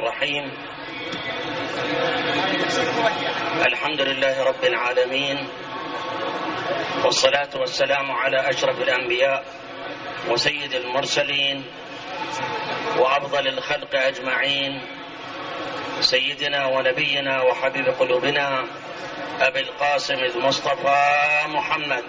الرحيم. الحمد لله رب العالمين، والصلاة والسلام على أشرف الأنبياء وسيد المرسلين وأفضل الخلق أجمعين، سيدنا ونبينا وحبيب قلوبنا أبي القاسم المصطفى محمد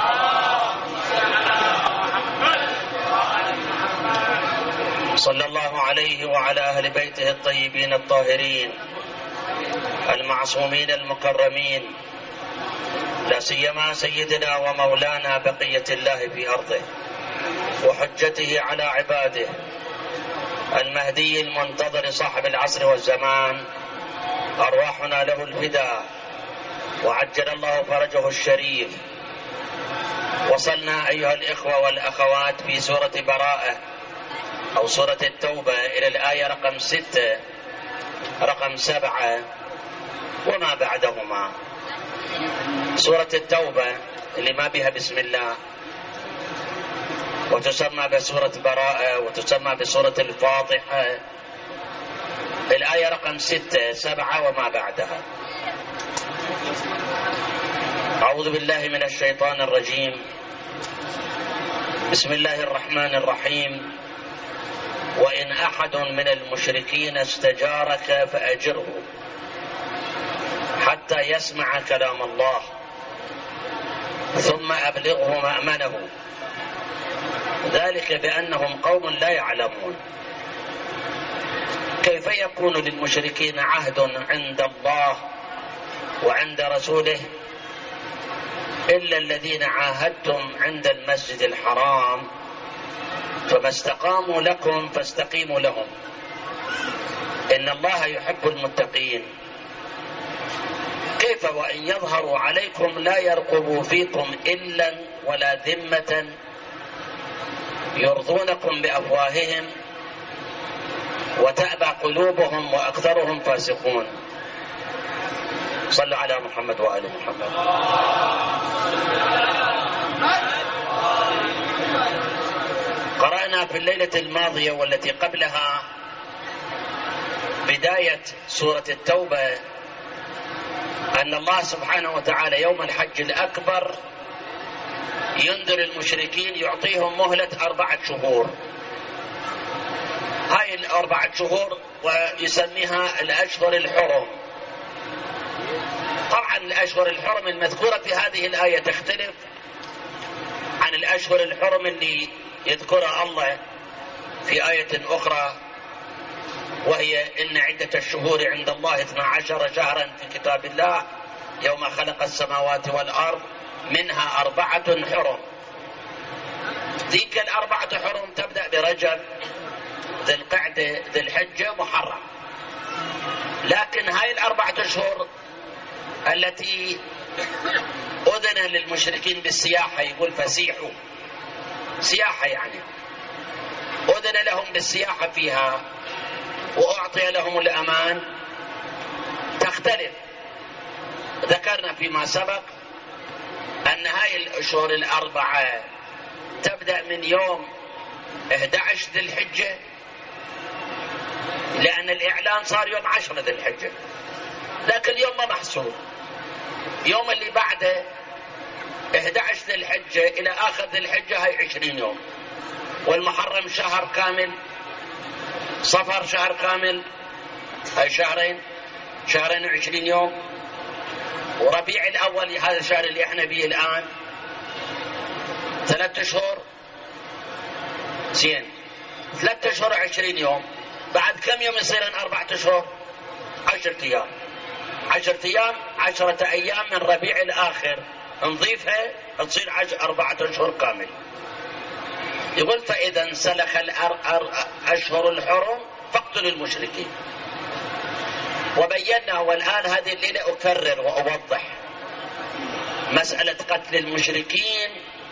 صلى الله عليه وعلى أهل بيته الطيبين الطاهرين المعصومين المكرمين، لا سيما سيدنا ومولانا بقية الله في أرضه وحجته على عباده، المهدي المنتظر صاحب العصر والزمان، أرواحنا له الفداء وعجل الله فرجه الشريف. وصلنا أيها الإخوة والأخوات في سورة براءة أو سورة التوبة إلى الآية رقم 6 رقم 7 وما بعدهما. سورة التوبة اللي ما بها بسم الله، وتسمى بسورة براءة وتسمى بسورة الفاضحة، الآية رقم 6 7 وما بعدها. أعوذ بالله من الشيطان الرجيم، بسم الله الرحمن الرحيم. وإن أحد من المشركين استجارك فأجره حتى يسمع كلام الله ثم أبلغه مأمنه، ذلك بأنهم قوم لا يعلمون. كيف يكون للمشركين عهد عند الله وعند رسوله إلا الذين عاهدتم عند المسجد الحرام، فما استقاموا لكم فاستقيموا لهم، إن الله يحب المتقين. كيف وإن يظهروا عليكم لا يرقبوا فيكم إلا ولا ذمة، يرضونكم بأفواههم وتأبى قلوبهم وأكثرهم فاسقون. صلوا على محمد وآل محمد. قرأنا في الليلة الماضية والتي قبلها بداية سورة التوبة أن الله سبحانه وتعالى يوم الحج الأكبر ينذر المشركين، يعطيهم مهلة 4 شهور. هاي 4 شهور ويسميها الأشهر الحرم. طبعا الأشهر الحرم المذكورة في هذه الآية تختلف عن الأشهر الحرم اللي يذكرها الله في آية أخرى، وهي إن عدة الشهور عند الله 12 شهرا في كتاب الله يوم خلق السماوات والأرض منها 4 حرم. ذيك 4 حرم تبدأ برجب، ذي القعدة، ذي الحجة، محرم. لكن هاي 4 أشهر التي أذن للمشركين بالسياحة، يقول فسيحوا، سياحة يعني أذن لهم بالسياحة فيها وأعطي لهم الأمان، تختلف. ذكرنا فيما سبق أن هاي الأشهر 4 تبدأ من يوم 11 ذي الحجة، لأن الإعلان صار يوم 10 ذي الحجة، لكن اليوم ما محسوب. يوم اللي بعده 11 ذي الحجة إلى آخر ذي الحجة هاي 20 يوم، والمحرم شهر كامل، صفر شهر كامل، هاي شهرين و20 يوم، وربيع الأول هذا الشهر اللي احنا فيه الآن 3 أشهر. زين، 3 أشهر 20 يوم، بعد كم يوم يصيرن 4 أشهر؟ 10 أيام. 10 أيام 10 أيام من ربيع الآخر نضيفها تصير 4 أشهر كامل. يقول فإذا انسلخ الأشهر الحرم فاقتلوا المشركين. وبينا، والآن هذه الليلة أكرر وأوضح مسألة قتل المشركين،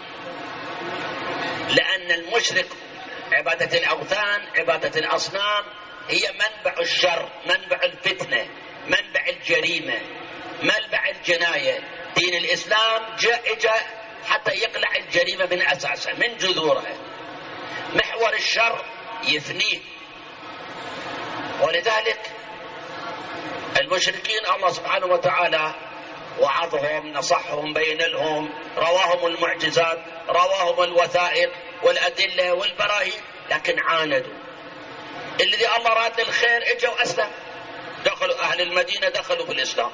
لأن المشرك عبادة الأوثان، عبادة الأصنام، هي منبع الشر، منبع الفتنة، منبع الجريمة، منبع الجناية. دين الإسلام جاء حتى يقلع الجريمة من أساسها، من جذورها. محور الشر يفنيه ولذلك المشركين الله سبحانه وتعالى وعظهم، نصحهم، بين لهم، رواهم المعجزات، رواهم الوثائق والأدلة والبراهين، لكن عاندوا. الذي الله راد للخير اجوا أسلم، دخلوا أهل المدينة دخلوا في الإسلام،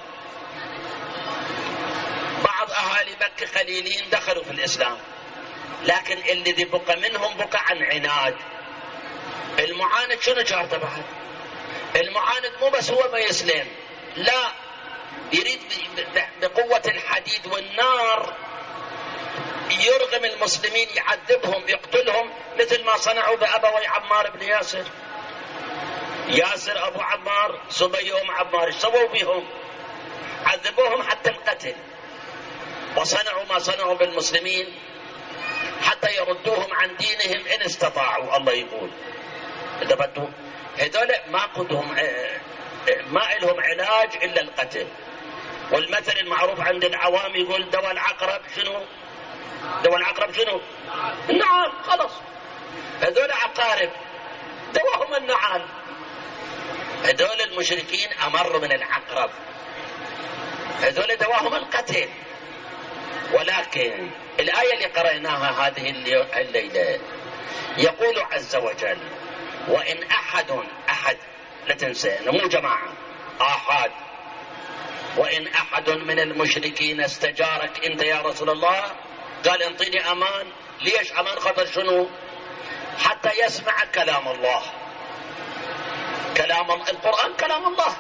بعض أهالي مكة خليلين دخلوا في الإسلام، لكن الذي بقى منهم بقى عن عناد. المعاند شنو جارته بعد؟ المعاند مو بس هو ما يسلم، لا، يريد بقوة الحديد والنار يرغم المسلمين، يعذبهم، يقتلهم، مثل ما صنعوا بأبوي عمار بن ياسر. ياسر أبو عمار، سمية أم عمار، ايش سووا بهم؟ عذبوهم حتى القتل، وصنعوا ما صنعوا بالمسلمين حتى يردوهم عن دينهم إن استطاعوا. الله يقول إذا بدوا هذول ما قدهم، ما لهم علاج إلا القتل. والمثل المعروف عند العوام يقول دواء العقرب شنو؟ دواء العقرب شنو؟ النعال. خلص، هذول عقارب دواهم النعال. هذول المشركين أمر من العقرب، هذول دواهم القتل. ولكن الآية اللي قرأناها هذه الليلة يقول عز وجل: وإن أحد لا تنسى مو جماعة، آحاد، وإن أحد من المشركين استجارك أنت يا رسول الله، قال انطيني أمان. ليش أمان؟ خطر شنو؟ حتى يسمع كلام الله. كلام القرآن كلام الله.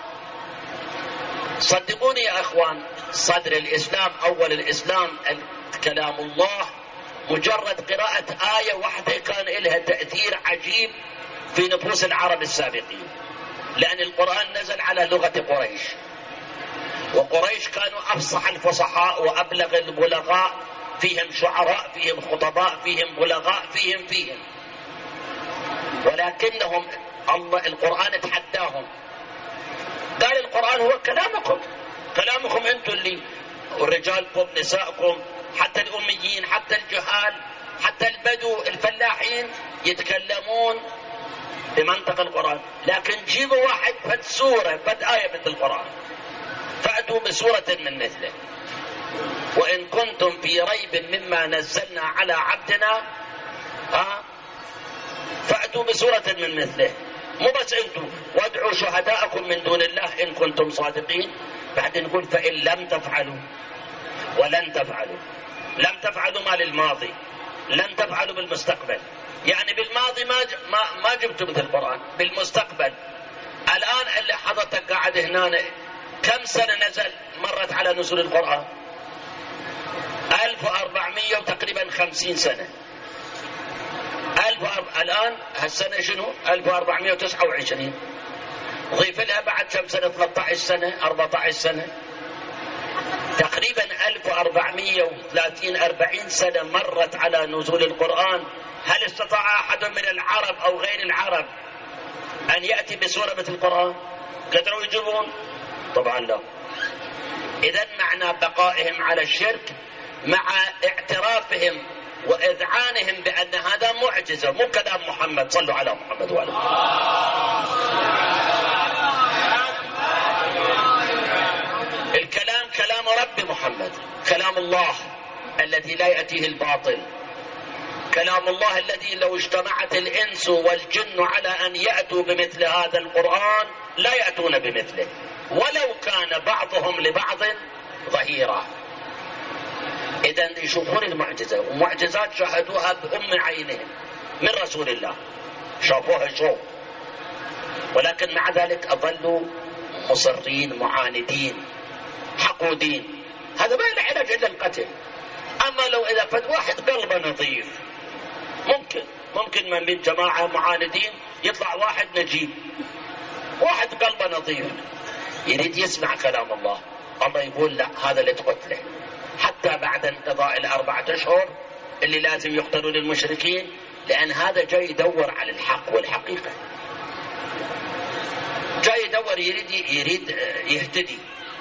صدقوني يا أخوان، صدر الإسلام، أول الإسلام كلام الله. مجرد قراءة آية واحدة كان لها تأثير عجيب في نفوس العرب السابقين، لأن القرآن نزل على لغة قريش، وقريش كانوا أفصح الفصحاء وأبلغ البلغاء، فيهم شعراء، فيهم خطباء، فيهم بلغاء، فيهم ولكنهم الله القرآن تحداهم، قال القرآن هو كلامكم أنتم اللي، ورجالكم، نسائكم، حتى الأميين، حتى الجهال، حتى البدو الفلاحين يتكلمون بمنطق القرآن. لكن جيبوا واحد فد سورة فد آية مثل القرآن، فأتوا بسورة من مثله. وإن كنتم في ريب مما نزلنا على عبدنا فأتوا بسورة من مثله. مو بس أنتم، وادعوا شهداءكم من دون الله إن كنتم صادقين. بعدين نقول فإن لم تفعلوا ولن تفعلوا. لم تفعلوا ما للماضي، لن تفعلوا بالمستقبل. يعني بالماضي ما جبتوا مثل القرآن، بالمستقبل. الآن اللي حضرتك قاعد هنا كم سنة نزل مرت على نزول القرآن؟ 1400 وتقريبا 50 سنة. الآن هالسنة شنو؟ 1429. ضيف لها بعد كم سنة؟ 13 سنة، 14 سنة، تقريبا 1430-40 سنة مرت على نزول القرآن. هل استطاع أحد من العرب أو غير العرب أن يأتي بسورة مثل القرآن؟ قدروا يجيبون؟ طبعا لا. إذن معنى بقائهم على الشرك مع اعترافهم وإذعانهم بأن هذا معجزة، مو كلام محمد. صلوا على محمد وعلى الكلام كلام رب محمد، كلام الله الذي لا يأتيه الباطل، كلام الله الذي لو اجتمعت الإنس والجن على أن يأتوا بمثل هذا القرآن لا يأتون بمثله، ولو كان بعضهم لبعض ظهيرا. إذن يشوفون المعجزة، ومعجزات شاهدوها بأم عينهم من رسول الله، شافوها شوف، ولكن مع ذلك أظلوا مصرين معاندين حقودين. هذا ما له علاج إلا القتل. أما لو إذا فد واحد قلبه نظيف، ممكن من بين جماعة معاندين يطلع واحد نجيب، واحد قلبه نظيف يريد يسمع كلام الله. الله يقول لا، هذا اللي تقتله حتى بعد انقضاء 4 أشهر اللي لازم يقتلوا للمشركين، لأن هذا جاي يدور على الحق والحقيقة، جاي يدور يريد يهتدي.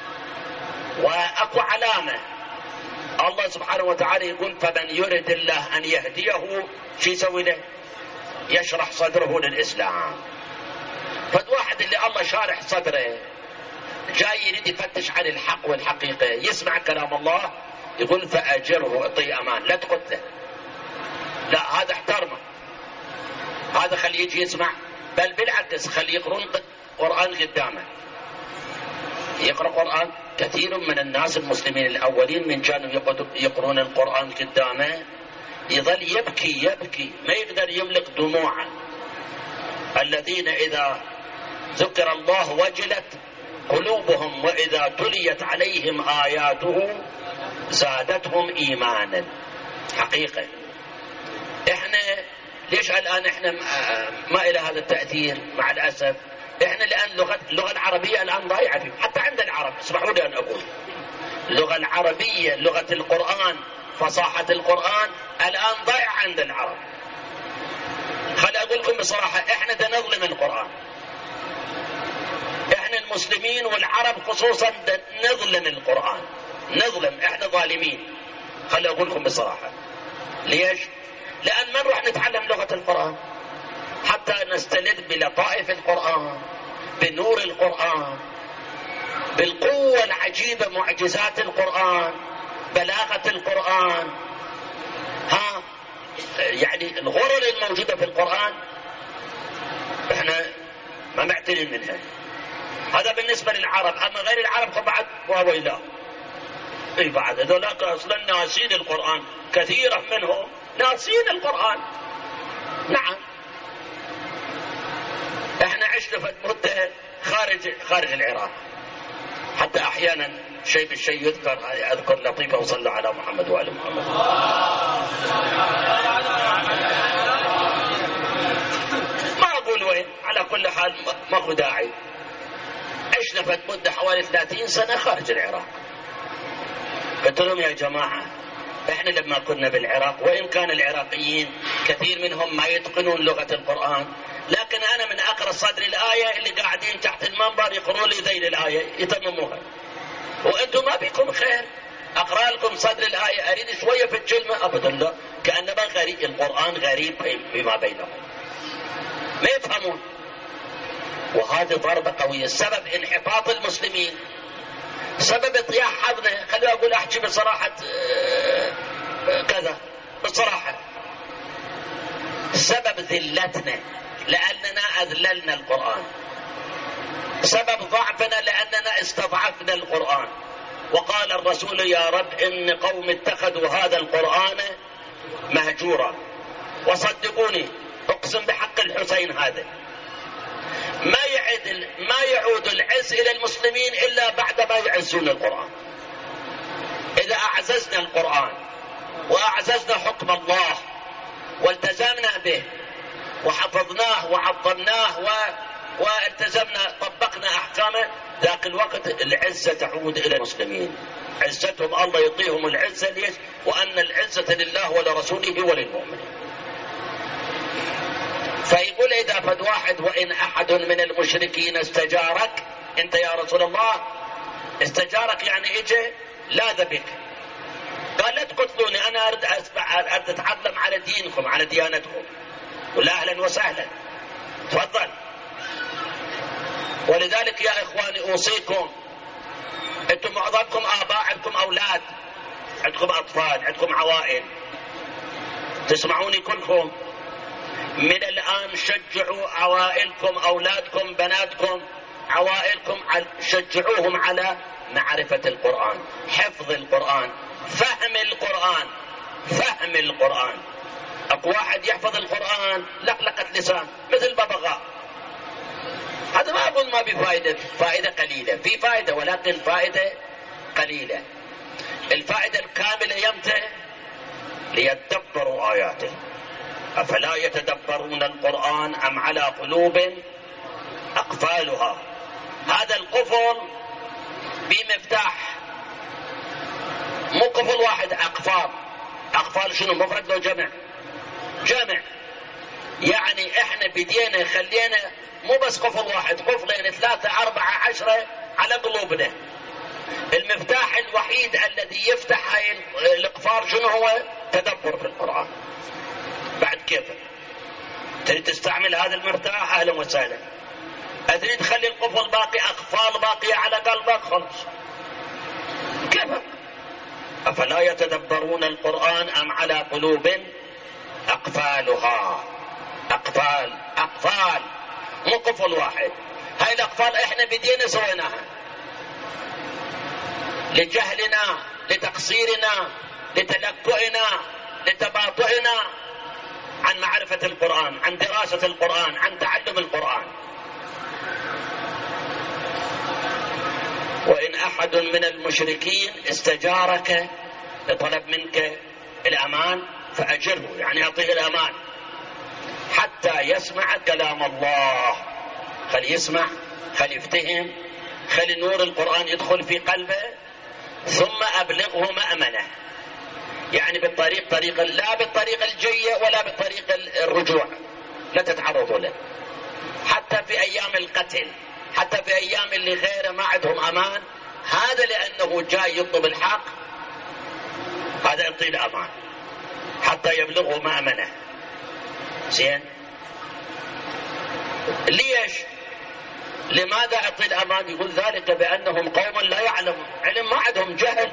وأكو علامة الله سبحانه وتعالى يقول فمن يرد الله أن يهديه شو يسوي له؟ يشرح صدره للإسلام. فواحد الواحد اللي الله شارح صدره جاي يريد يفتش عن الحق والحقيقة، يسمع كلام الله يقول فأجره، اعطيه أمان، لا تقتله، لا هذا احترمه، هذا خليه يجي يسمع، بل بالعكس خليه يقرون قرآن قدامه، يقرأ قرآن. كثير من الناس المسلمين الأولين من كانوا يقرون القرآن قدامه يظل يبكي يبكي ما يقدر يملك دموعه. الذين إذا ذكر الله وجلت قلوبهم وإذا تليت عليهم آياته زادتهم إيمانا. حقيقة إحنا ليش الآن إحنا ما إلى هذا التأثير؟ مع الأسف إحنا الآن اللغة العربية الآن ضايعة فيه. حتى عند العرب، اسمحوا لي أن أقول اللغة العربية، لغة القرآن، فصاحة القرآن الآن ضايعة عند العرب. خلي أقول لكم بصراحة، إحنا دا نظلم القرآن، إحنا المسلمين والعرب خصوصا دا نظلم القرآن، نظلم، إحنا ظالمين. خلي أقول لكم بصراحة. ليش؟ لأن ما نروح نتعلم لغة القرآن حتى نستلذ بلطائف القرآن، بنور القرآن، بالقوة العجيبة، معجزات القرآن، بلاغة القرآن، يعني الغرر الموجودة في القرآن احنا ما معتنين منها. هذا بالنسبة للعرب. اما غير العرب فبعد وويلا، اي بعد هذولاك اصلا ناسين القرآن، كثيرا منهم ناسين القرآن. نعم احنا عشنا في مدة خارج العراق، حتى احيانا شيء بالشيء اذكر لطيفة وصلى على محمد وآل محمد. ما اقول وين، على كل حال ماكو داعي. عشنا في مدة حوالي 30 سنة خارج العراق. قلت لهم يا جماعة احنا لما كنا بالعراق، وان كان العراقيين كثير منهم ما يتقنون لغة القرآن، لكن انا من اقرأ صدر الآية اللي قاعدين تحت المنبر يقرون لي ذيل الآية يتمموها، وانتم ما بيكم خير. اقرأ لكم صدر الآية اريد شوية في الكلمة ابدا لا، كأنما غريب، القرآن غريب فيما بينهم، ما يفهمون. وهذه ضربة قوية، سبب انحطاط المسلمين، سبب اطياح حظنا. خليني اقول احكي بصراحة كذا بصراحة، سبب ذلتنا لأننا أذللنا القرآن، سبب ضعفنا لأننا استضعفنا القرآن. وقال الرسول يا رب إن قوم اتخذوا هذا القرآن مهجورا. وصدقوني أقسم بحق الحسين هذا ما يعود العز إلى المسلمين إلا بعدما يعزون القرآن. إذا أعززنا القرآن وأعززنا حكم الله والتزمنا به وحفظناه وعظمناه والتزمنا طبقنا أحكامه، ذاك الوقت العزة تعود إلى المسلمين. عزتهم الله يعطيهم العزة. ليش؟ وأن العزة لله ولرسوله وللمؤمنين. فيقول إذا فد واحد وإن أحد من المشركين استجارك، أنت يا رسول الله استجارك يعني إجي لاذ بك، قال لا تقتلوني، أنا أريد أتعلم على دينكم على ديانتكم. ولا أهلا وسهلا، تفضل. ولذلك يا إخواني أوصيكم، أنتم معظمكم آباء، عندكم أولاد، عندكم أطفال، عندكم عوائل، تسمعوني كلكم. من الآن شجعوا عوائلكم، أولادكم، بناتكم، عوائلكم، شجعوهم على معرفة القرآن، حفظ القرآن، فهم القرآن، فهم القرآن. أكو واحد يحفظ القرآن لقلقة لسان مثل ببغاء، هذا ما أقول ما بفائدة، فائدة قليلة، في فائدة ولكن فائدة قليلة. الفائدة الكاملة يمتى؟ ليتدبروا آياته. أفلا يتدبرون القرآن أم على قلوب أقفالها. هذا القفل بمفتاح، مو قفل واحد، أقفال. أقفال شنو؟ مفرد لو جمع؟ جمع. يعني احنا بدينا خلينا مو بس قفل واحد، قفلين، 3، 4، 10 على قلوبنا. المفتاح الوحيد الذي يفتح هاي الأقفال شنو هو؟ تدبر في القرآن. بعد كيف تريد تستعمل هذا المفتاح؟ أهلا وسهلا، أدري تخلي القفل باقي، أقفال باقية على قلبك، خلص كيف؟ أفلا يتدبرون القرآن أم على قلوب أقفالها؟ أقفال مو قفل واحد. هاي الأقفال إحنا بدينا سويناها لجهلنا، لتقصيرنا، لتلكؤنا، لتباطؤنا عن معرفة القرآن، عن دراسة القرآن، عن تعلم القرآن. وإن أحد من المشركين استجارك لطلب منك الأمان فأجره، يعني أعطيه الأمان حتى يسمع كلام الله. خل يسمع، خل يفتهم، خل نور القرآن يدخل في قلبه، ثم أبلغه مأمنة. يعني طريق لا بالطريقة الجية ولا بالطريقة الرجوع، لا تتعرضوا له. حتى في أيام القتل، حتى في أيام اللي غيره ما عندهم أمان، هذا لأنه جاي يطلب الحق، هذا يعطيه الأمان حتى يبلغه مأمنة. زين، ليش؟ لماذا أعطي الأمان؟ يقول ذلك بأنهم قوم لا يعلمون، علم، ما عندهم، جهل.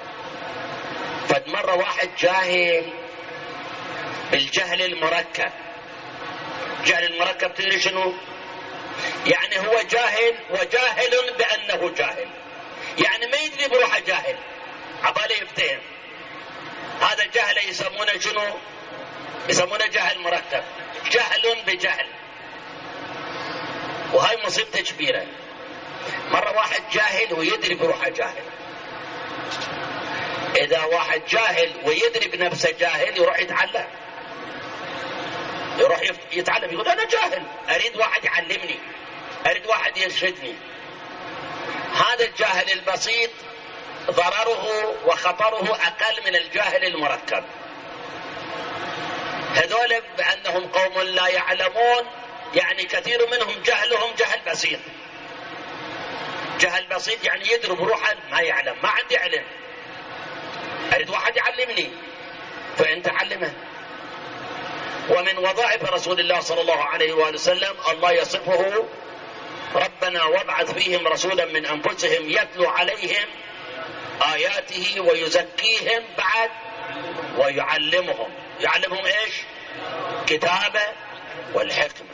فمرة واحد جاهل بالجهل المركب. جهل المركب تدري شنو؟ يعني هو جاهل وجاهل بأنه جاهل، يعني ما يدري بروحه جاهل، عباله يفتهم. هذا جهل يسمونه شنو؟ يسمونه جهل مركب، جهل بجهل. وهاي مصيبته كبيرة. مرة واحد جاهل ويدري بروحه جاهل. إذا واحد جاهل ويدري بنفسه جاهل يروح يتعلم، يروح يتعلم، يقول أنا جاهل، أريد واحد يعلمني، أريد واحد يرشدني. هذا الجاهل البسيط ضرره وخطره أقل من الجاهل المركب. هذول بأنهم قوم لا يعلمون، يعني كثير منهم جهلهم جهل بسيط. جهل بسيط يعني يدري بروحه ما يعلم، ما عندي علم، أريد واحد يعلمني، فأنت علمه. ومن وظائف رسول الله صلى الله عليه وآله وسلم الله يصفه: ربنا وابعث فيهم رسولا من أنفسهم يتلو عليهم آياته ويزكيهم بعد ويعلمهم. يعلمهم إيش؟ كتابة والحكمة.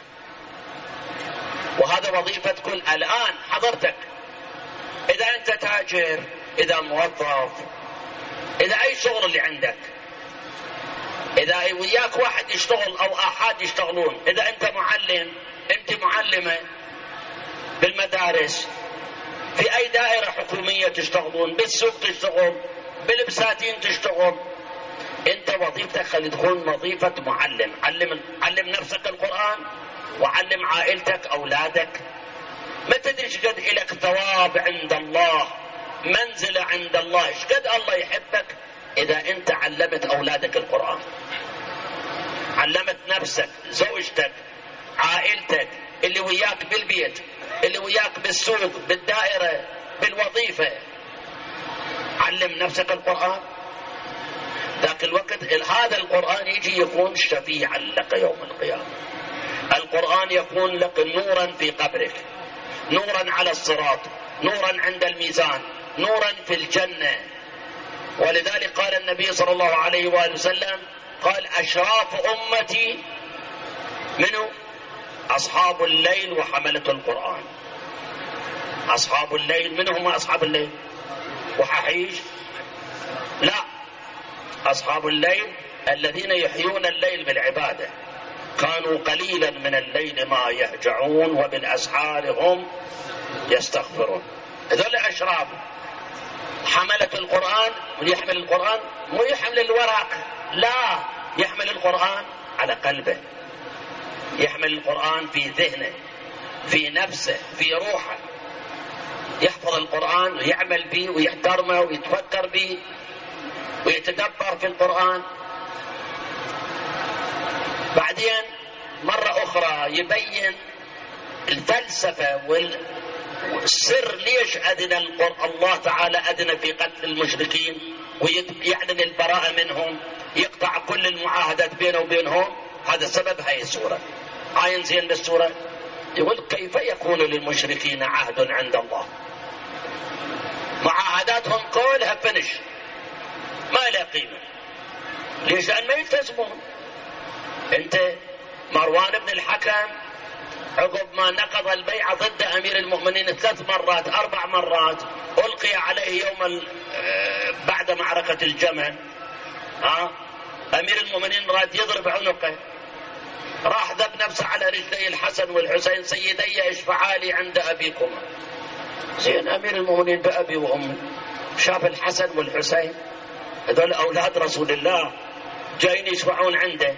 وهذا وظيفة كل. الآن حضرتك إذا أنت تاجر، إذا موظف، إذا أي شغل اللي عندك، إذا وياك واحد يشتغل أو أحد يشتغلون، إذا أنت معلم، أنت معلمة بالمدارس، في أي دائرة حكومية تشتغلون، بالسوق تشتغل، بالبساتين تشتغل، أنت وظيفتك خلي تكون وظيفة معلم. علم نفسك القرآن، وعلم عائلتك أولادك. ما تدري شقد إلك ثواب عند الله، منزلة عند الله، شقد الله يحبك إذا أنت علمت أولادك القرآن، علمت نفسك، زوجتك، عائلتك، اللي وياك بالبيت، اللي وياك بالسوق، بالدائرة، بالوظيفة. علم نفسك القرآن. ذاك الوقت هذا القرآن يجي يكون شفيعا لك يوم القيامة. القرآن يكون لك نورا في قبرك، نورا على الصراط، نورا عند الميزان، نورا في الجنة. ولذلك قال النبي صلى الله عليه وآله وسلم، قال: أشراف أمتي منه أصحاب الليل وحملة القرآن. أصحاب الليل، من هم أصحاب الليل؟ وححيش؟ لا، أصحاب الليل الذين يحيون الليل بالعبادة، كانوا قليلا من الليل ما يهجعون وبالأسحار هم يستغفرون. هذول أشراف. حملة القرآن، ويحمل القرآن مو يحمل الورق، لا، يحمل القرآن على قلبه، يحمل القرآن في ذهنه، في نفسه، في روحه، يحفظ القرآن ويعمل به ويحترمه ويتفكر به ويتدبر في القرآن. بعدين مرة أخرى يبين الفلسفة والسر ليش أذن الله تعالى أذن في قتل المشركين ويعلن البراءة منهم، يقطع كل المعاهدات بينه وبينهم. هذا سبب هاي السورة. عاين زين بالسورة؟ يقول كيف يكون للمشركين عهد عند الله؟ معاهداتهم كلها فنش، ما لها قيمة. ليش؟ لأن ما يلتزمون. انت مروان بن الحكم عقب ما نقض البيعة ضد أمير المؤمنين 3 مرات 4 مرات، ألقي عليه بعد معركة الجمل، أمير المؤمنين راد يضرب عنقه، راح ذب نفسه على رجلي الحسن والحسين: سيدي اشفعا لي عند أبيكما. زين أمير المؤمنين بأبي وأمي، شاف الحسن والحسين هذول أولاد رسول الله جايين يشفعون عنده،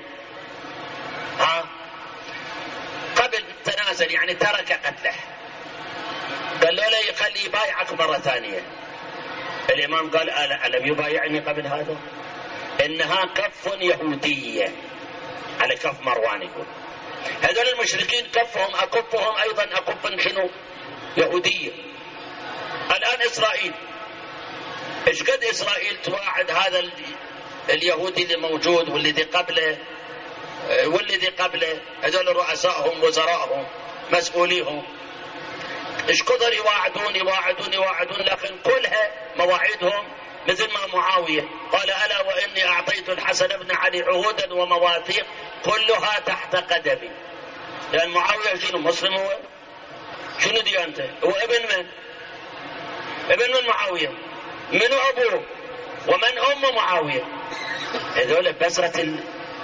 قبل تنازل يعني ترك قتله، قال له لا يخلي يبايعك مرة ثانية. الإمام قال ألم يبايعني قبل هذا؟ إنها كف يهودية على كف مروان. يقول هذول المشركين كفهم أكفهم أيضا أكف شنو؟ يهودية. الآن إسرائيل، إيش قد إسرائيل تواعد هذا اليهودي اللي موجود والذي قبله والذي قبله، هذول رؤسائهم وزرائهم مسؤوليهم، إيش كثر يواعدون، لكن كلها مواعيدهم مثل ما معاوية قال: ألا وإني أعطيت الحسن بن علي عهودا ومواثيق كلها تحت قدمي. لأن معاوية شنو؟ مسلم هو؟ شنو ديانته؟ هو ابن من؟ ابن من معاوية؟ منو أبوه؟ ومن أم معاوية؟ هذول بسرة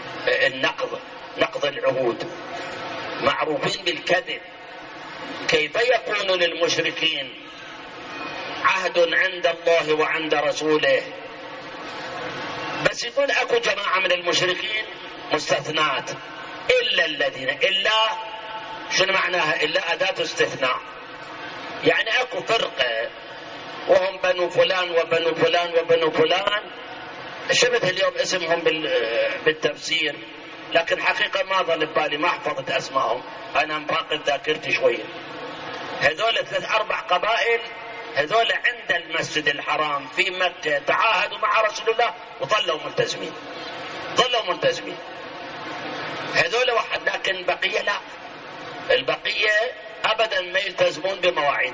نقض العهود، معروفين بالكذب. كيف يكون للمشركين عهد عند الله وعند رسوله؟ بس يقول اكو جماعة من المشركين مستثنات، الا الذين، الا شنو معناها؟ الا اداة استثناء، يعني اكو فرقة وهم بنو فلان وبنو فلان وبنو فلان، شبه اليوم اسمهم بالتفسير، لكن حقيقة ما ظل ببالي، ما حفظت اسمائهم، انا مفاقد ذاكرتي شوية. هذول 3-4 قبائل، هذول عند المسجد الحرام في مكة تعاهدوا مع رسول الله وظلوا ملتزمين. هذول واحد، لكن البقية لا، البقية ابدا ما يلتزمون بمواعيد.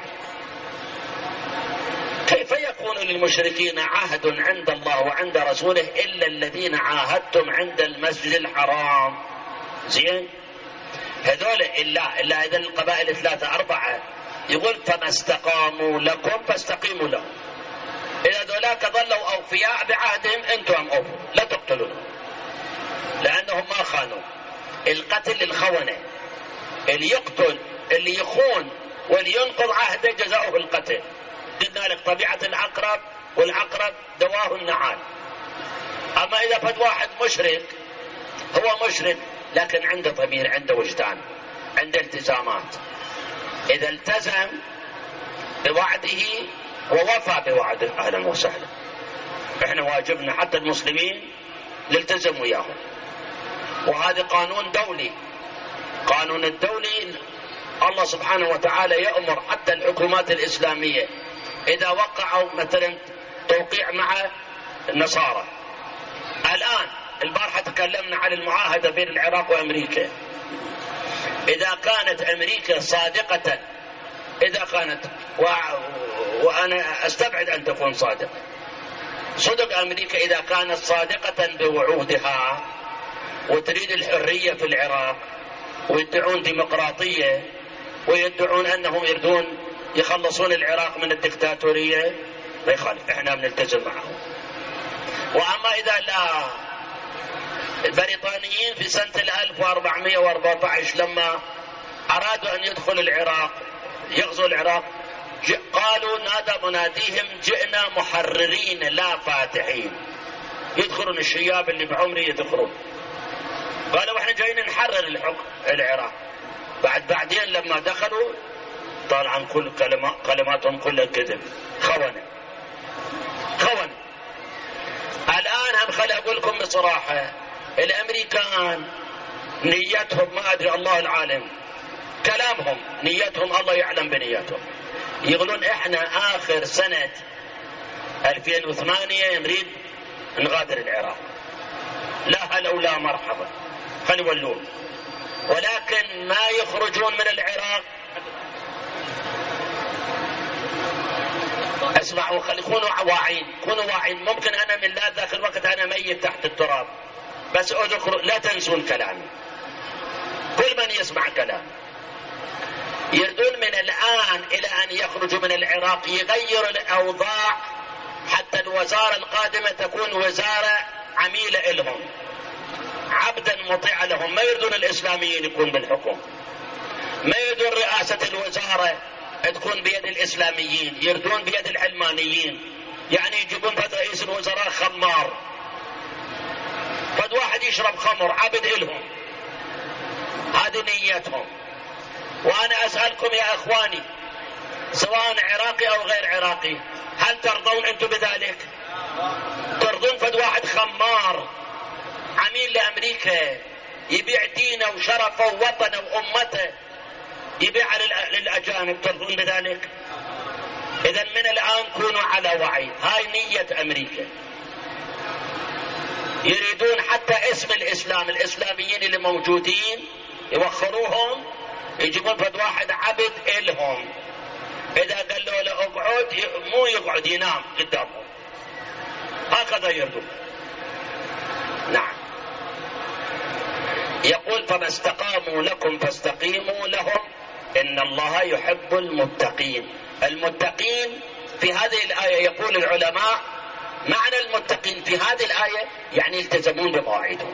كيف يكون للمشركين عهد عند الله وعند رسوله إلا الذين عاهدتم عند المسجد الحرام؟ زين، هذول إلا إذا القبائل 3-4 يقول: فما استقاموا لكم فاستقيموا لهم. إذا ذولاك ظلوا أوفياء بعهدهم أنتم أوفوا، لا تقتلونهم، لأنهم ما خانوا. القتل الخونة، اللي يقتل اللي يخون واللي ينقض عهده جزاؤه القتل. قلنا لك طبيعة العقرب، والعقرب دواه النعال. أما إذا فد واحد مشرك، هو مشرك لكن عنده ضمير، عنده وجدان، عنده التزامات، إذا التزم بوعده ووفى بوعده أهلا وسهلا. إحنا واجبنا حتى المسلمين نلتزم وياهم، وهذا قانون دولي. قانون الدولي الله سبحانه وتعالى يأمر حتى الحكومات الإسلامية إذا وقعوا مثلا توقيع مع النصارى. الآن البارحة تكلمنا عن المعاهدة بين العراق وأمريكا. إذا كانت أمريكا صادقة، إذا كانت وأنا أستبعد أن تكون صادقة، صدق أمريكا إذا كانت صادقة بوعودها وتريد الحرية في العراق ويدعون ديمقراطية ويدعون أنهم يريدون يخلصون العراق من الدكتاتورية، ما يخالف، احنا بنلتزم معهم. وأما إذا لا، البريطانيين في سنة 1414 لما أرادوا أن يدخلوا العراق يغزوا العراق، قالوا نادى مناديهم: جئنا محررين لا فاتحين. يدخلون الشياب اللي بعمري يدخلون، قالوا احنا جايين نحرر العراق. بعدين لما دخلوا طالعا كل كلماتهم كلها كذب، خونة. الآن هم خلي أقول لكم بصراحة، الأمريكان نيتهم ما أدري، الله العالم، كلامهم نيتهم الله يعلم بنيتهم. يقولون احنا آخر سنة 2008 نريد نغادر العراق، لا هلا ولا مرحبا، خلي يولون. ولكن ما يخرجون من العراق. اسمعوا، كونوا واعين، كونوا واعين. ممكن انا من ذاك الوقت انا ميت تحت التراب، بس اذكروا لا تنسون كلامي. كل من يسمع كلام يردون من الان الى ان يخرجوا من العراق يغيروا الاوضاع حتى الوزاره القادمه تكون وزاره عميله لهم، عبدا مطيعا لهم. ما يردون الاسلاميين يكون بالحكم، ما يردون رئاسه الوزاره تكون بيد الاسلاميين، يردون بيد العلمانيين. يعني يجيبون فد رئيس الوزراء خمار، فد واحد يشرب خمر، عبد إلهم. هذه نيتهم. وانا اسألكم يا اخواني، سواء عراقي او غير عراقي، هل ترضون انتم بذلك؟ ترضون فد واحد خمار عميل لامريكا يبيع دينه وشرفه ووطنه وامته يبيع للاجانب؟ ترضون بذلك؟ اذا من الان كونوا على وعي. هاي نية امريكا. يريدون حتى اسم الاسلام، الاسلاميين اللي موجودين يوخروهم، يجيبون فد واحد عبد الهم. اذا قالوا له اقعد مو يقعد، ينام قدامهم. هكذا يردون. نعم. يقول فما استقاموا لكم فاستقيموا لهم إن الله يحب المتقين. المتقين في هذه الآية يقول العلماء معنى المتقين في هذه الآية يعني يلتزمون بمواعيدهم.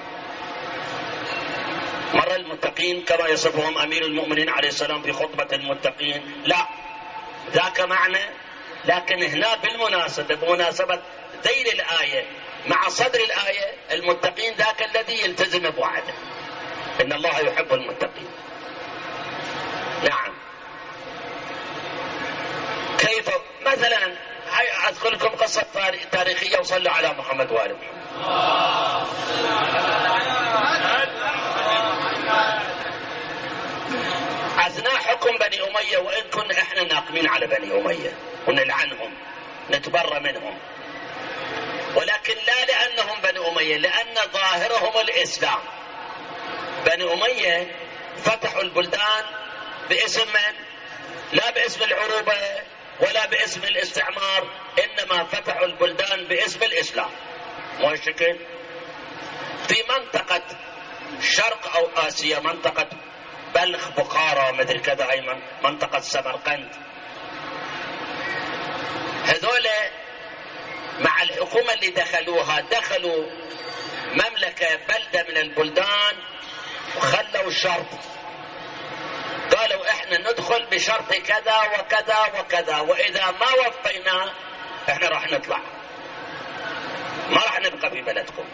مرة المتقين كما يصفهم أمير المؤمنين عليه السلام في خطبة المتقين، لا ذاك معنى. لكن هنا بالمناسبة بمناسبة ذيل الآية مع صدر الآية، المتقين ذاك الذي يلتزم بوعده. إن الله يحب المتقين. نعم. كيف مثلا أذكر لكم قصة تاريخية وصلوا على محمد وآل محمد. أثناء حكم بني أمية، وإن كنا إحنا ناقمين على بني أمية ونلعنهم نتبرى منهم، ولكن لا لأنهم بني أمية، لأن ظاهرهم الإسلام. بني أمية فتحوا البلدان باسم من؟ لا باسم العروبة ولا باسم الاستعمار، إنما فتحوا البلدان باسم الإسلام. مو الشكل؟ في منطقة شرق أو آسيا، منطقة بلخ بخارى مثل كذا، أيمن منطقة سمرقند، هذول مع الحكومة اللي دخلوها دخلوا مملكة بلدة من البلدان وخلوا الشرط، قالوا احنا ندخل بشرط كذا وكذا وكذا، واذا ما وفينا احنا راح نطلع، ما راح نبقى في بلدكم.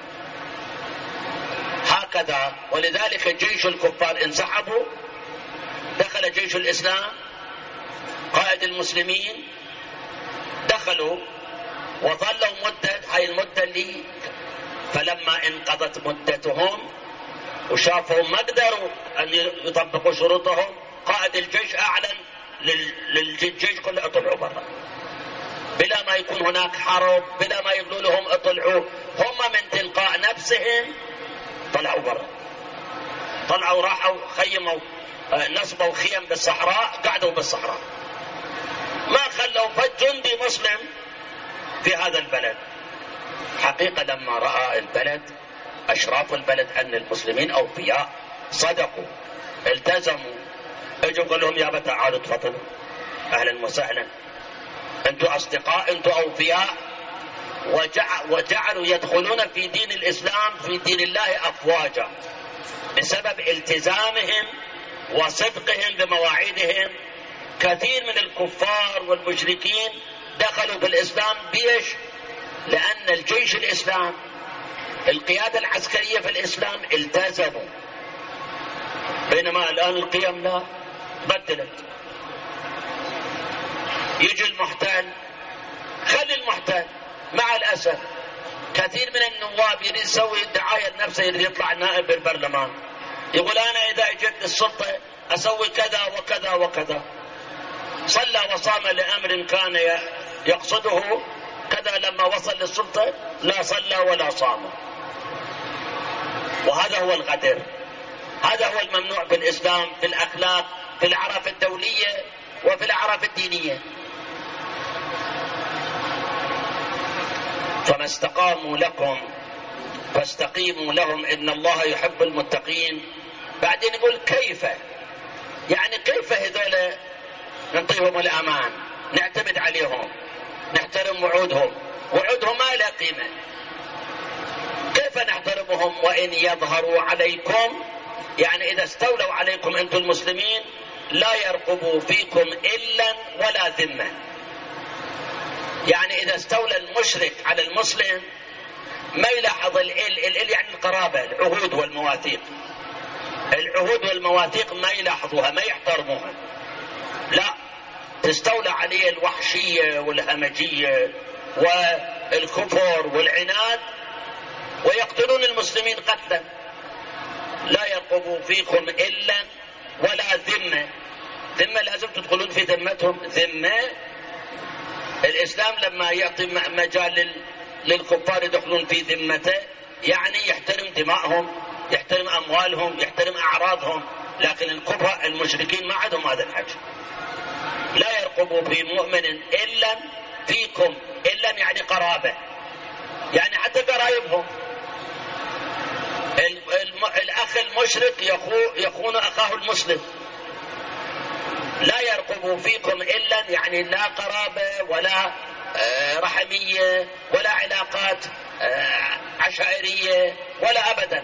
هكذا. ولذلك جيش الكفار انسحبوا، دخل جيش الاسلام، قائد المسلمين دخلوا وظلوا مدة، هاي المدة اللي فلما انقضت مدتهم وشافوا ما قدروا ان يطبقوا شروطهم، قائد الجيش اعلن للجيش كله اطلعوا برا، بلا ما يكون هناك حرب، بلا ما يقولوا لهم اطلعوا، هم من تلقاء نفسهم طلعوا برا. طلعوا راحوا خيموا، نصبوا خيم بالصحراء، قعدوا بالصحراء، ما خلوا فد جندي مسلم في هذا البلد. حقيقة لما رأى البلد أشراف البلد أن المسلمين أوفياء صدقوا التزموا، اجوا قال لهم يا تعالوا تفضلوا، أهلا وسهلا، أنتوا أصدقاء، أنتوا أوفياء. وجعلوا يدخلون في دين الإسلام، في دين الله أفواجا، بسبب التزامهم وصدقهم بمواعيدهم. كثير من الكفار والمشركين دخلوا بالإسلام بيش؟ لأن الجيش الإسلام، القيادة العسكرية في الإسلام التزموا، بينما الآن القيم لا، بدلت. يجي المحتل، خلي المحتل. مع الأسف كثير من النواب يريد يسوي دعاية لنفسه، يريد يطلع نائب بالبرلمان يقول أنا إذا اجت السلطة أسوي كذا وكذا وكذا. صلى وصام لأمر كان يقصده كذا، لما وصل للسلطة لا صلى ولا صام. وهذا هو الغدر. هذا هو الممنوع في الإسلام، في الأخلاق، في الأعراف الدولية وفي الأعراف الدينية. فما استقاموا لكم فاستقيموا لهم إن الله يحب المتقين. بعدين يقول كيف، يعني كيف هذول نعطيهم الأمان، نعتمد عليهم، نحترم وعودهم ما لها قيمة. كيف نحترمهم وإن يظهروا عليكم، يعني إذا استولوا عليكم أنتم المسلمين لا يرقبوا فيكم إلا ولا ذمة. يعني إذا استولى المشرك على المسلم ما يلاحظ الإل يعني القرابة، العهود والمواثيق. العهود والمواثيق ما يلاحظوها، ما يحترموها. لا، تستولى عليه الوحشية والهمجية والكفر والعناد ويقتلون المسلمين قتلا. لا يرقبوا فيكم إلا ولا ذمة. ذمة لازم تدخلون في ذمتهم. ذمة الإسلام لما يعطي مجال للكفار يدخلون في ذمته يعني يحترم دماءهم، يحترم أموالهم، يحترم أعراضهم. لكن الكفار المشركين ما عندهم هذا الحج. لا يرقبوا في مؤمن إلا فيكم، إلا يعني قرابة، يعني حتى قرايبهم. الأخ المشرك يخون أخاه المسلم. لا يرقبوا فيكم إلا يعني لا قرابة ولا رحمية ولا علاقات عشائرية ولا أبدا.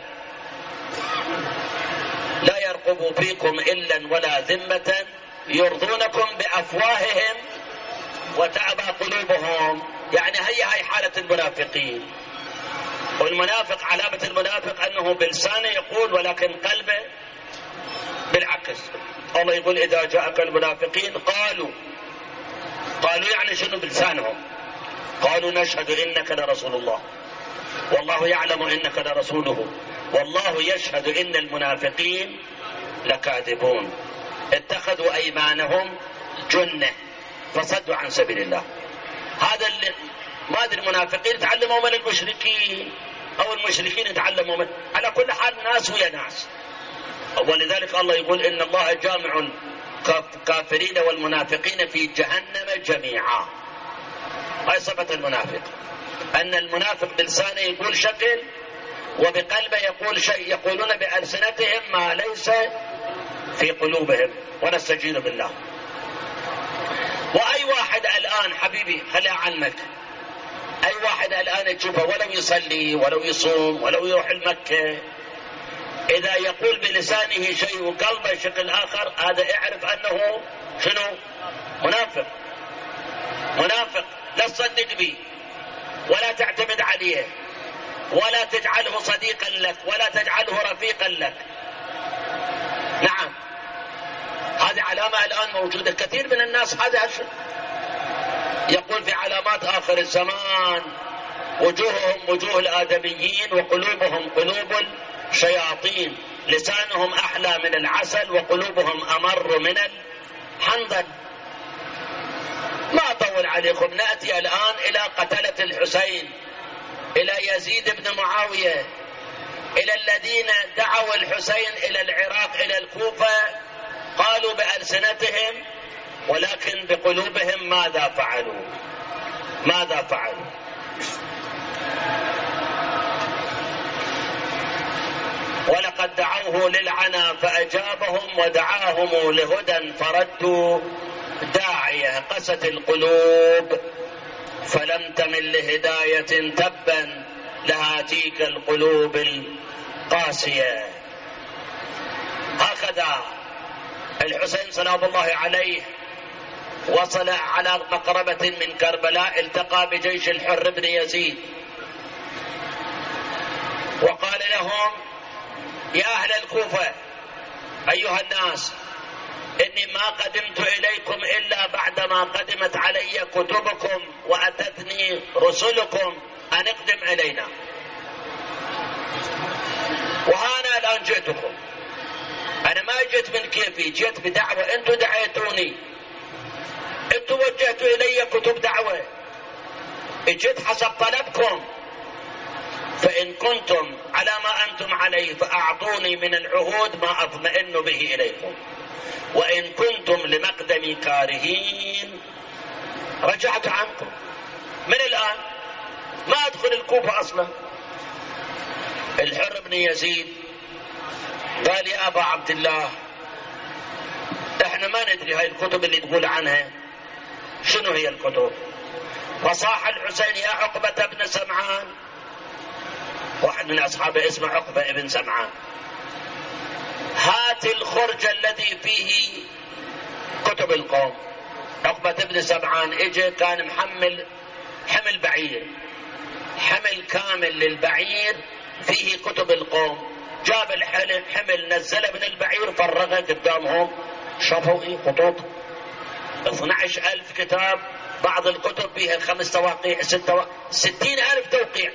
لا يرقبوا فيكم إلا ولا ذمة يرضونكم بأفواههم وتأبى قلوبهم. يعني هي حالة المنافقين. والمنافق علامة المنافق أنه بلسانه يقول ولكن قلبه بالعكس. الله يقول إذا جاءك المنافقين قالوا يعني شنو بلسانهم؟ قالوا نشهد إنك لرسول الله والله يعلم إنك لرسوله والله يشهد إن المنافقين لكاذبون. اتخذوا أيمانهم جنة فصدوا عن سبيل الله. هذا اللي ما أدري المنافقين تعلموا من المشركين أو المشركين يتعلموا من، على كل حال ناس ويا ناس. ولذلك الله يقول إن الله جامع الكافرين والمنافقين في جهنم جميعا. هاي صفة المنافق، أن المنافق بلسانه يقول شكل وبقلبه يقول شيء. يقولون بألسنتهم ما ليس في قلوبهم ونستجير بالله. وأي واحد الآن حبيبي خليها عنك، أي واحد الآن تشوفه ولو يصلي ولو يصوم ولو يروح المكة، إذا يقول بلسانه شيء وقلبه شكل آخر، هذا اعرف أنه شنو؟ منافق. منافق. لا تصدق به ولا تعتمد عليه ولا تجعله صديقا لك ولا تجعله رفيقا لك. نعم، هذه علامة الآن موجودة. كثير من الناس هذا الشيء. يقول في علامات آخر الزمان وجوههم وجوه الآدميين وقلوبهم قلوب الشياطين، لسانهم أحلى من العسل وقلوبهم أمر من الحنظل. ما أطول عليكم، نأتي الآن إلى قتلة الحسين، إلى يزيد بن معاوية، إلى الذين دعوا الحسين إلى العراق إلى الكوفة. قالوا بألسنتهم ولكن بقلوبهم ماذا فعلوا؟ ماذا فعلوا؟ ولقد دعوه للعنا فأجابهم ودعاهم لهدى فردوا داعية. قست القلوب فلم تمل لهداية تبا لها تلك القلوب القاسية. هكذا الحسين سلام الله عليه وصل على مقربة من كربلاء، التقى بجيش الحر بن يزيد وقال لهم يا أهل الكوفة أيها الناس، إني ما قدمت إليكم إلا بعدما قدمت علي كتبكم وأتتني رسلكم أن اقدم إلينا، وأنا الآن جئتكم. أنا ما جئت من كيفي، جئت بدعوة، أنتم دعيتوني، أنتم وجهتوا إلي كتب دعوة، جئت حسب طلبكم. فإن كنتم على ما أنتم عليه فأعطوني من العهود ما أطمئن به إليكم، وإن كنتم لمقدمي كارهين رجعت عنكم. من الآن ما أدخل الكوفة أصلا. الحر بن يزيد قال يا أبا عبد الله احنا ما ندري هاي الكتب اللي تقول عنها شنو هي الكتب. فصاح الحسين يا عقبة بن سمعان، واحد من أصحابه اسمه عقبة بن سمعان، هات الخرج الذي فيه كتب القوم. عقبة بن سمعان اجى كان حمل بعير، حمل كامل للبعير فيه كتب القوم. جاب الحمل نزله من البعير فرغه قدامهم، شافوا ايه خطوط 12,000 كتاب. بعض الكتب فيها 5 توقيع 60,000 توقيع،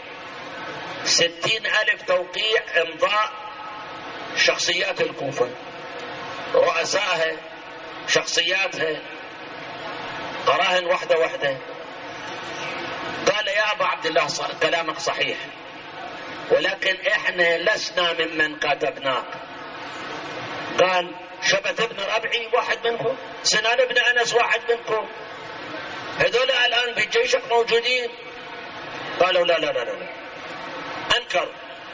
60,000 توقيع امضاء شخصيات الكوفة، رؤسائها، شخصياتها، قراهن واحدة واحدة. قال يا أبا عبد الله كلامك صحيح، ولكن احنا لسنا ممن كاتبناك. قال شبت بن ربعي واحد منكم، سنان بن أنس واحد منكم، هذول الآن في جيشك موجودين. قالوا لا لا لا لا، أنكر.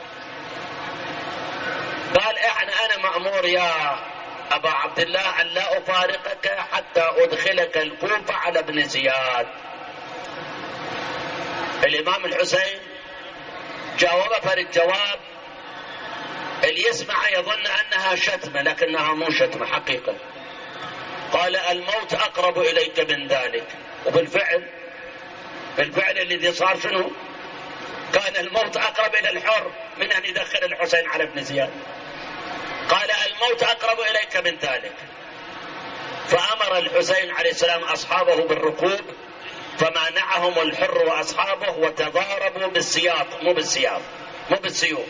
قال أنا مأمور يا أبا عبد الله أن لا أفارقك حتى أدخلك الكوفة على ابن زياد. الإمام الحسين جاوب فرد جواب اللي يسمع يظن أنها شتمة، لكنها مو شتمة حقيقة. قال الموت أقرب إليك من ذلك. وبالفعل الذي صار شنو؟ كان الموت أقرب إلى الحر من أن يدخل الحسين على ابن زياد. قال الموت أقرب إليك من ذلك. فأمر الحسين عليه السلام أصحابه بالركوب، فمانعهم الحر وأصحابه وتضاربوا مو بالسيوف.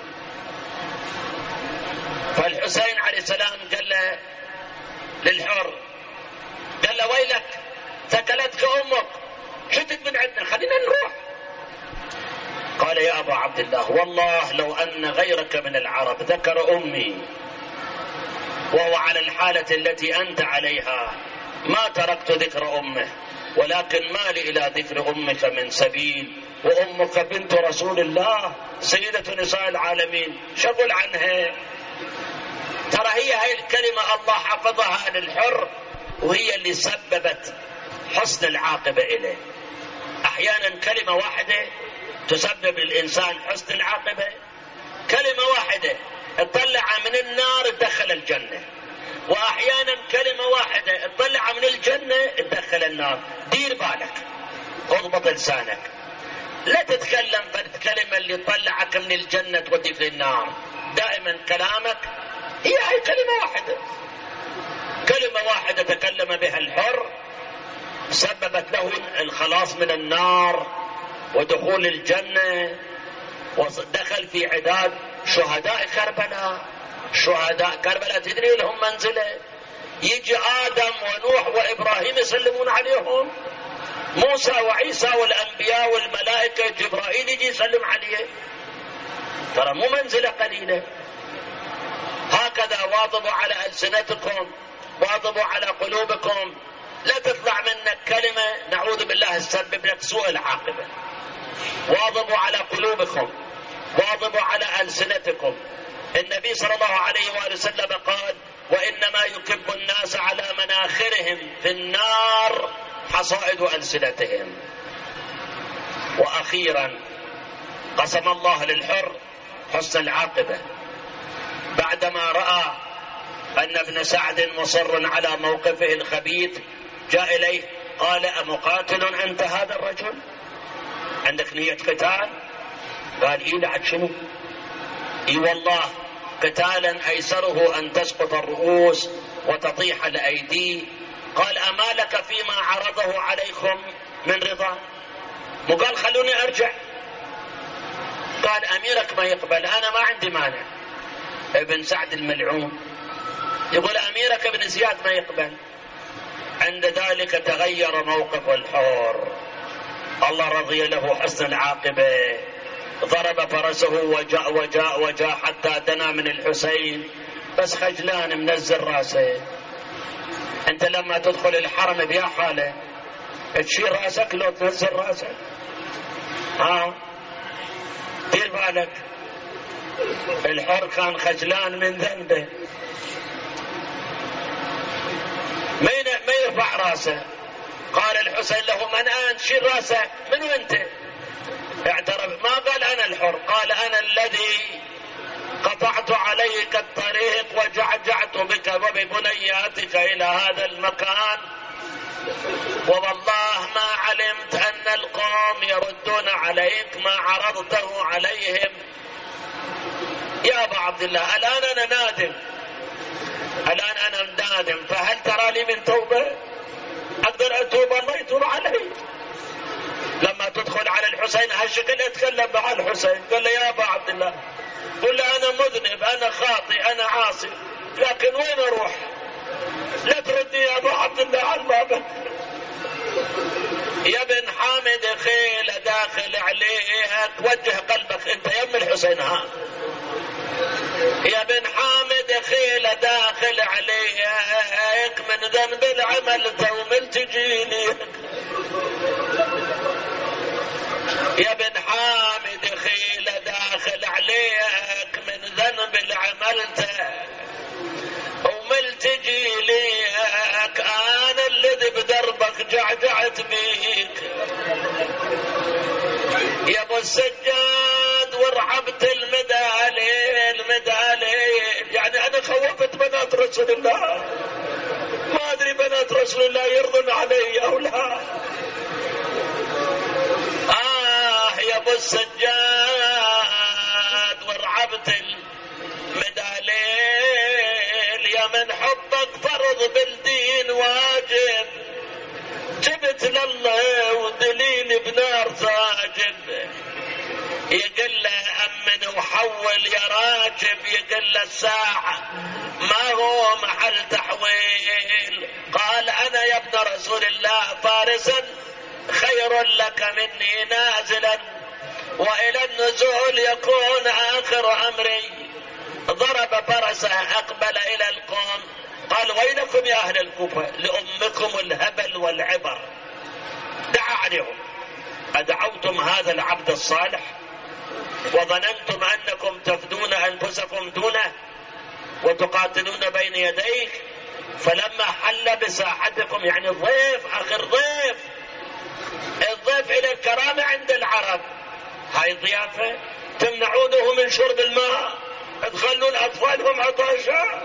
فالحسين عليه السلام قال للحر، قال له ويلك ثكلتك أمك، شتت من عندنا خلينا نروح. قال يا أبا عبد الله والله لو أن غيرك من العرب ذكر أمي وهو على الحالة التي أنت عليها ما تركت ذكر أمه، ولكن ما لي إلى ذكر أمك من سبيل، وأمك بنت رسول الله سيدة نساء العالمين، شغل عنها. ترى هاي الكلمة الله حفظها للحر، وهي اللي سببت حسن العاقبة إليه. أحيانا كلمة واحدة تسبب للإنسان حسن العاقبة، كلمة واحدة تطلع من النار تدخل الجنة، وأحيانا كلمة واحدة تطلع من الجنة تدخل النار. دير بالك، اضبط لسانك، لا تتكلم بالكلمة اللي تطلعك من الجنة توديك للنار. دائما كلامك هي كلمة واحدة، كلمة واحدة تكلم بها الحر سببت له الخلاص من النار ودخول الجنة، ودخل في عداد شهداء كربلاء. شهداء كربلاء تدري لهم منزلة، يجي آدم ونوح وإبراهيم يسلمون عليهم، موسى وعيسى والأنبياء والملائكة جبرائيل يجي يسلم عليه. ترى مو منزلة قليلة. هكذا واظبوا على ألسنتكم، واظبوا على قلوبكم، لا تطلع منك كلمة نعوذ بالله تسبب لك سوء العاقبة. واظبوا على قلوبكم، واظبوا على ألسنتكم. النبي صلى الله عليه وآله وسلم قال وإنما يكب الناس على مناخرهم في النار حصائد ألسنتهم. وأخيرا قسم الله للحر حسن العاقبة بعدما رأى أن ابن سعد مصر على موقفه الخبيث، جاء إليه قال أمقاتل أنت هذا الرجل؟ عندك نية قتال؟ قال إيه لعد شنو؟ إي والله قتالا أيسره أن تسقط الرؤوس وتطيح الأيدي. قال أما لك فيما عرضه عليكم من رضا؟ وقال خلوني أرجع. قال أميرك ما يقبل، أنا ما عندي مانع. ابن سعد الملعون يقول أميرك ابن زياد ما يقبل. عند ذلك تغير موقف الحر، الله رضي له حسن العاقبة ضرب فرسه وجاء حتى دنا من الحسين، بس خجلان منزل راسه. انت لما تدخل الحرم بيا حاله تشيل راسك لو تنزل راسك؟ دير بالك. الحر كان خجلان من ذنبه، ما يرفع راسه. قال الحسين له: من أنت؟ شيل راسك. من أنت؟ اعترف، ما قال أنا الحر، قال: أنا الذي قطعت عليك الطريق وجعجعت بك وببنياتك إلى هذا المكان، ووالله ما علمت أن القوم يردون عليك ما عرضته عليهم. يا أبا عبد الله، الآن أنا نادم، فهل ترى لي من توبة؟ أقدر أتوب؟ الله يتوب علي. لما تدخل على الحسين هالشكل اتكلم مع الحسين، قال له: يا أبا عبد الله، قل له أنا مذنب، أنا خاطئ، أنا عاصي، لكن وين أروح؟ لا تردني يا أبا عبد الله على الباب. يا بن حامد خيل داخل عليك، وجه قلبك انت يم الحسين. يا بن حامد خيل داخل عليك، من ذنب العمل ملتجي ليك. يا بن حامد خيل داخل عليك، من ذنب العمل وملتجي ليك، انا الذي بدربك جعجعت بيك. يا ابو السجاد ورعبت المدالي، يعني انا خوفت بنات رسول الله، ما ادري بنات رسول الله يرضون علي او لا. يا ابو السجاد ورعبت المدالي، يا من حبك فرض بالدين واجب، جبت لله ودليل بنار ساجد. يقل له أمن وحول يا راجب، يقل له الساعة ما هو محل تحويل. قال: أنا يا ابن رسول الله فارسا خير لك مني نازلا، وإلى النزول يكون آخر أمري. ضرب فرسه أقبل إلى القوم، قال: ويلكم يا أهل الكوفة، لأمكم الهبل والعبر. دعا عليهم: أدعوتم هذا العبد الصالح وظننتم أنكم تفدون أنفسكم دونه وتقاتلون بين يديك؟ فلما حل بساحتكم، يعني الضيف، آخر ضيف، الضيف إلى الكرامة عند العرب، هاي الضيافة تمنعونه من شرب الماء، تخلون أطفالهم عطاشا.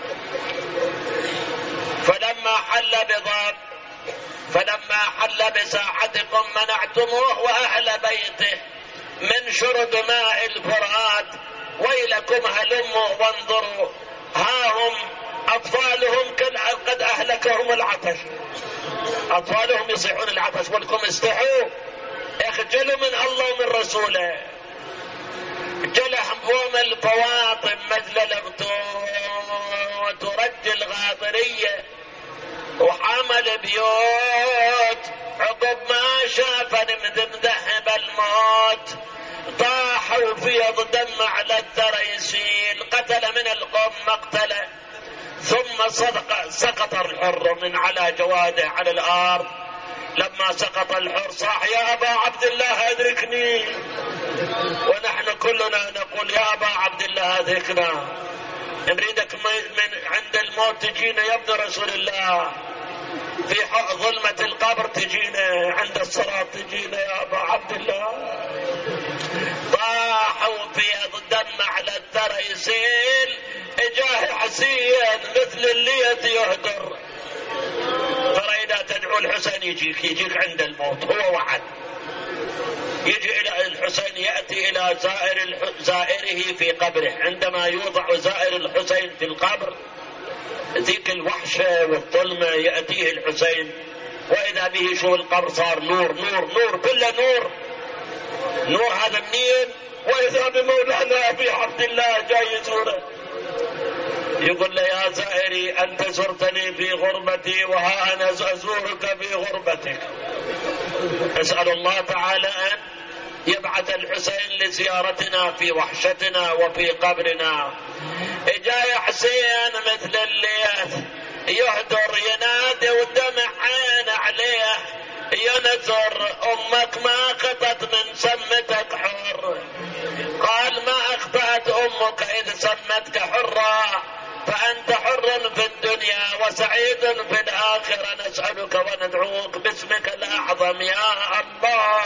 فلما حل بساحتكم منعتموه وأهل بيته من شرب ماء الفرات. ويلكم هلموا وانظروا، ها هم أطفالهم قد أهلكهم العطش، أطفالهم يصيحون العطش، ولكم استحوا، اخجلوا من الله ومن رسوله. جلهم بوم الفواطم مذلل وترج الغاضرية، وحمل بيوت عقب ما شاف مذهب الموت، طاحوا فيض دم على الثرى يسيل، قتل من القوم مقتله. ثم سقط الحر من على جواده على الارض. لما سقط الحر صاح: يا ابا عبد الله ادركني. ونحن كلنا نقول: يا ابا عبد الله ادركنا، نريدك من عند الموت تجينا يا ابن رسول الله، في ظلمة القبر تجينا، عند الصلاة تجينا يا ابا عبد الله. طاحوا في الدم على الثرى يسيل، اجاه حسين مثل الليث يهدر. ترى اذا تدعو الحسين يجيك عند الموت، هو وعد. يجي الى الحسين، ياتي الى زائره في قبره. عندما يوضع زائر الحسين في القبر، ذيك الوحشه والظلمه، ياتيه الحسين واذا به شو القبر صار نور نور نور، كله نور نور. هذا منين؟ واذا بمولانا ابي عبد الله جاي يزوره، يقول له: يا زائري، انت زرتني في غربتي وها انا ازورك في غربتك. اسال الله تعالى ان يبعث الحسين لزيارتنا في وحشتنا وفي قبرنا. اجا يا حسين مثل الليل يهدر ينادي ودمع عين عليه، ينزر امك ما قطت من سمتك حر. قال ما اخطأت امك اذ سمتك حرا، فانت حر في الدنيا وسعيد في الاخره. نسألك وندعوك باسمك الاعظم يا الله.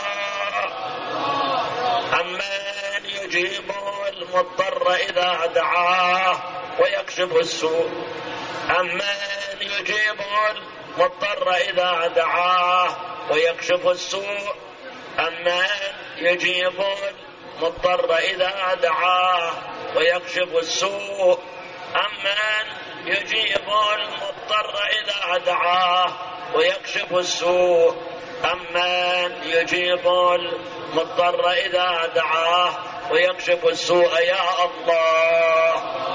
أمن يجيب المضطر إذا دعاه ويكشف السوء. أمن يجيب المضطر إذا دعاه ويكشف السوء. أمن يجيب المضطر إذا دعاه ويكشف السوء. أمن يجيب المضطر إذا دعاه ويكشف السوء. أمن يجيب المضطر إذا دعاه ويكشف السوء. يا الله،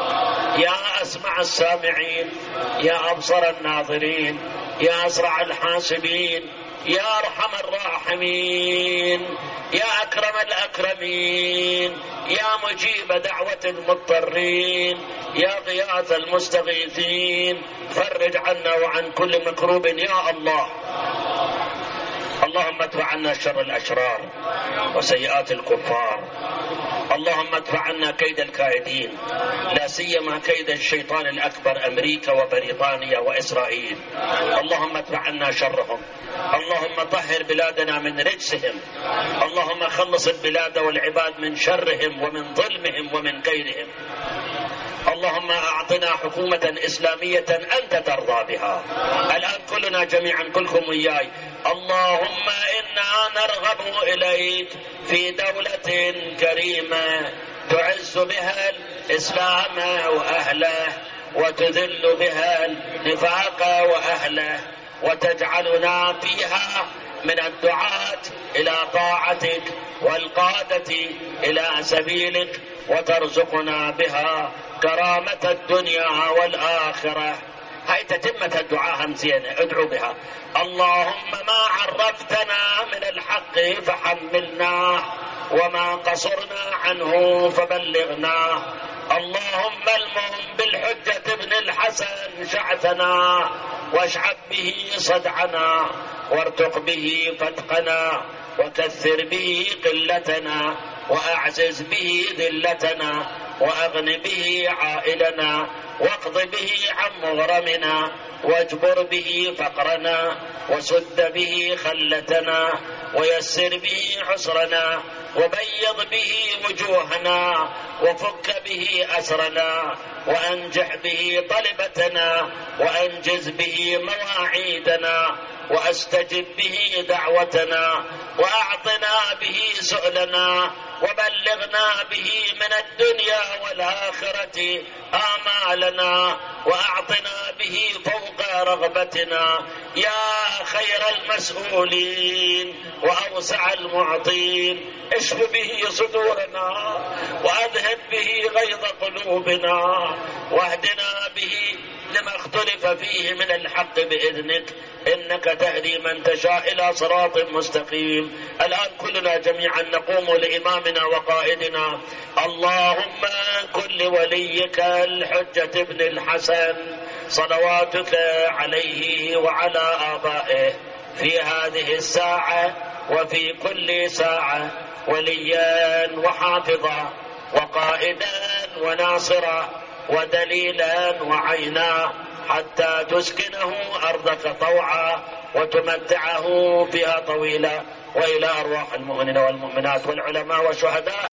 يا أسمع السامعين، يا أبصر الناظرين، يا أسرع الحاسبين، يا أرحم الراحمين، يا أكرم الأكرمين، يا مجيب دعوة المضطرين، يا غياث المستغيثين، فرج عنا وعن كل مكروب يا الله. اللهم ادفع عنا شر الأشرار وسيئات الكفار. اللهم ادفع عنا كيد الكائدين، لا سيما كيد الشيطان الأكبر أمريكا وبريطانيا وإسرائيل. اللهم ادفع عنا شرهم. اللهم طهر بلادنا من رجسهم. اللهم خلص البلاد والعباد من شرهم ومن ظلمهم ومن كيدهم. اللهم أعطنا حكومة إسلامية أنت ترضى بها. الآن كلنا جميعا، كلكم وياي، اللهم إنا نرغب إليك في دولة كريمة تعز بها الإسلام وأهله وتذل بها النفاق وأهله، وتجعلنا فيها من الدعاة إلى طاعتك والقادة إلى سبيلك، وترزقنا بها كرامة الدنيا والآخرة. هاي تتمة الدعاء همزينة، ادعو بها. اللهم ما عرفتنا من الحق فحملناه، وما قصرنا عنه فبلغناه. اللهم المهم بالحجة ابن الحسن شعثنا، واشعب به صدعنا، وارتق به فتقنا، وكثر به قلتنا، وأعزز به ذلتنا، وأغن به عائلنا، واقض به عن مغرمنا، واجبر به فقرنا، وسد به خلتنا، ويسر به عسرنا، وبيض به وجوهنا، وفك به أسرنا، وأنجح به طلبتنا، وأنجز به مواعيدنا، واستجب به دعوتنا، واعطنا به سؤلنا، وبلغنا به من الدنيا والآخرة آمالنا، واعطنا به فوق رغبتنا يا خير المسؤولين واوسع المعطين. اشف به صدورنا، واذهب به غيظ قلوبنا، واهدنا به لما اختلف فيه من الحق بإذنك، إنك تهدي من تشاء إلى صراط مستقيم. الآن كلنا جميعا نقوم لإمامنا وقائدنا. اللهم كن لوليك الحجة ابن الحسن صلواتك عليه وعلى آبائه في هذه الساعة وفي كل ساعة وليا وحافظا وقائدا وناصرا ودليلا وعينا، حتى تسكنه أرضك طوعا وتمتعه فيها طويلا. وإلى أرواح المؤمنين والمؤمنات والعلماء والشهداء